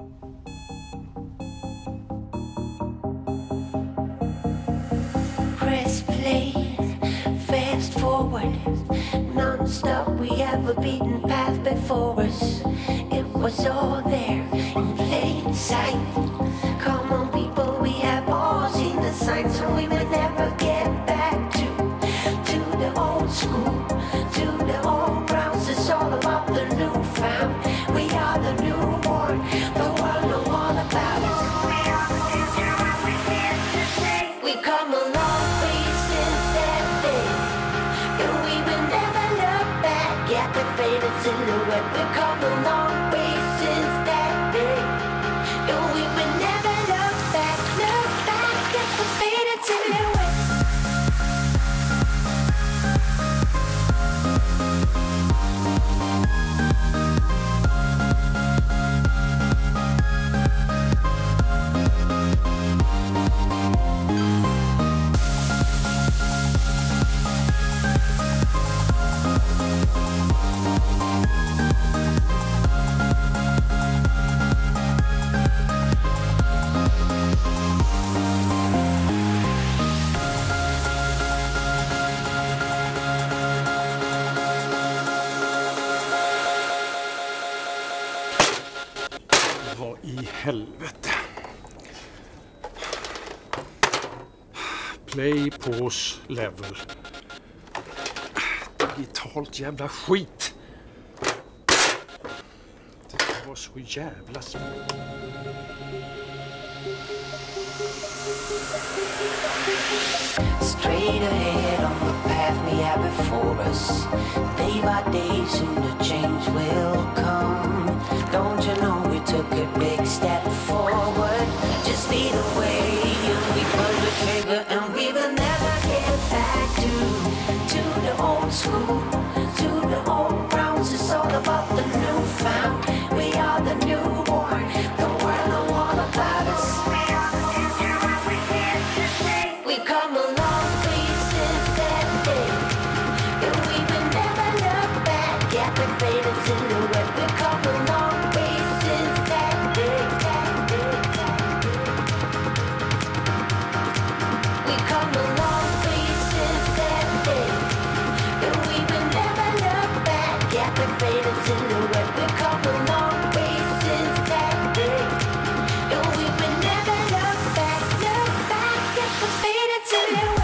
Press play, fast forward, non-stop. We have a beaten path before us. It was all there in plain sight. Come on, people, we have all seen the signs, so we may never get back to the old school, to the old grounds. It's all about the new found. We are the newborn. The world know all about us. We are the future, and we here to stay. We come a long way since that day, and we will never look back at the faded silhouette. We come a long way since that day, and we will never look back at the faded silhouette. Vad i helvete? Play, pause, level. Digitalt jävla skit. Det var så jävla svårt. Straight ahead on the path we have before us. Day by day, soon the change will come. Don't you know we took a big step forward? Just lead the way, and we pull the trigger, and we will never get back to the old school, to the old grounds. It's all about the new found. We are the newborn. The world know all about us. We are the future, and we here to stay. We come a long way since that day, and we will never look back at the faded silhouette. We come a long way since that day, We come a long way since that day, and we will never look back at the faded silhouette. We come a long way since that day, and we will never look back at the faded silhouette.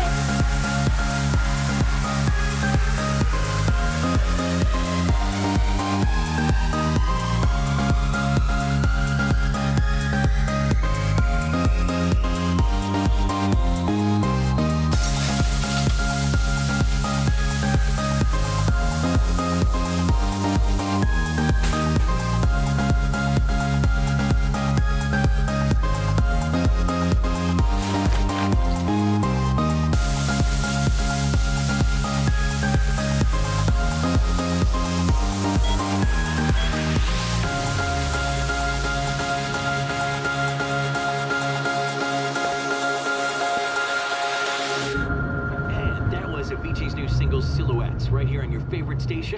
Avicii's new single Silhouettes, right here on your favorite station.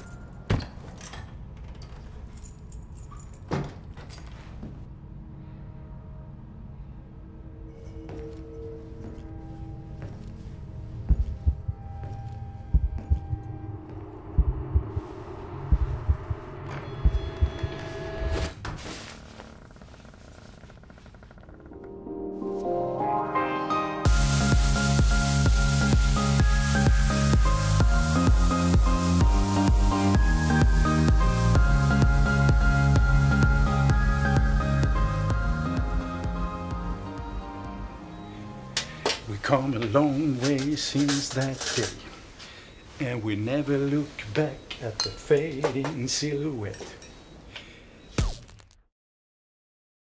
We come a long way since that day, and we never look back at the fading silhouette.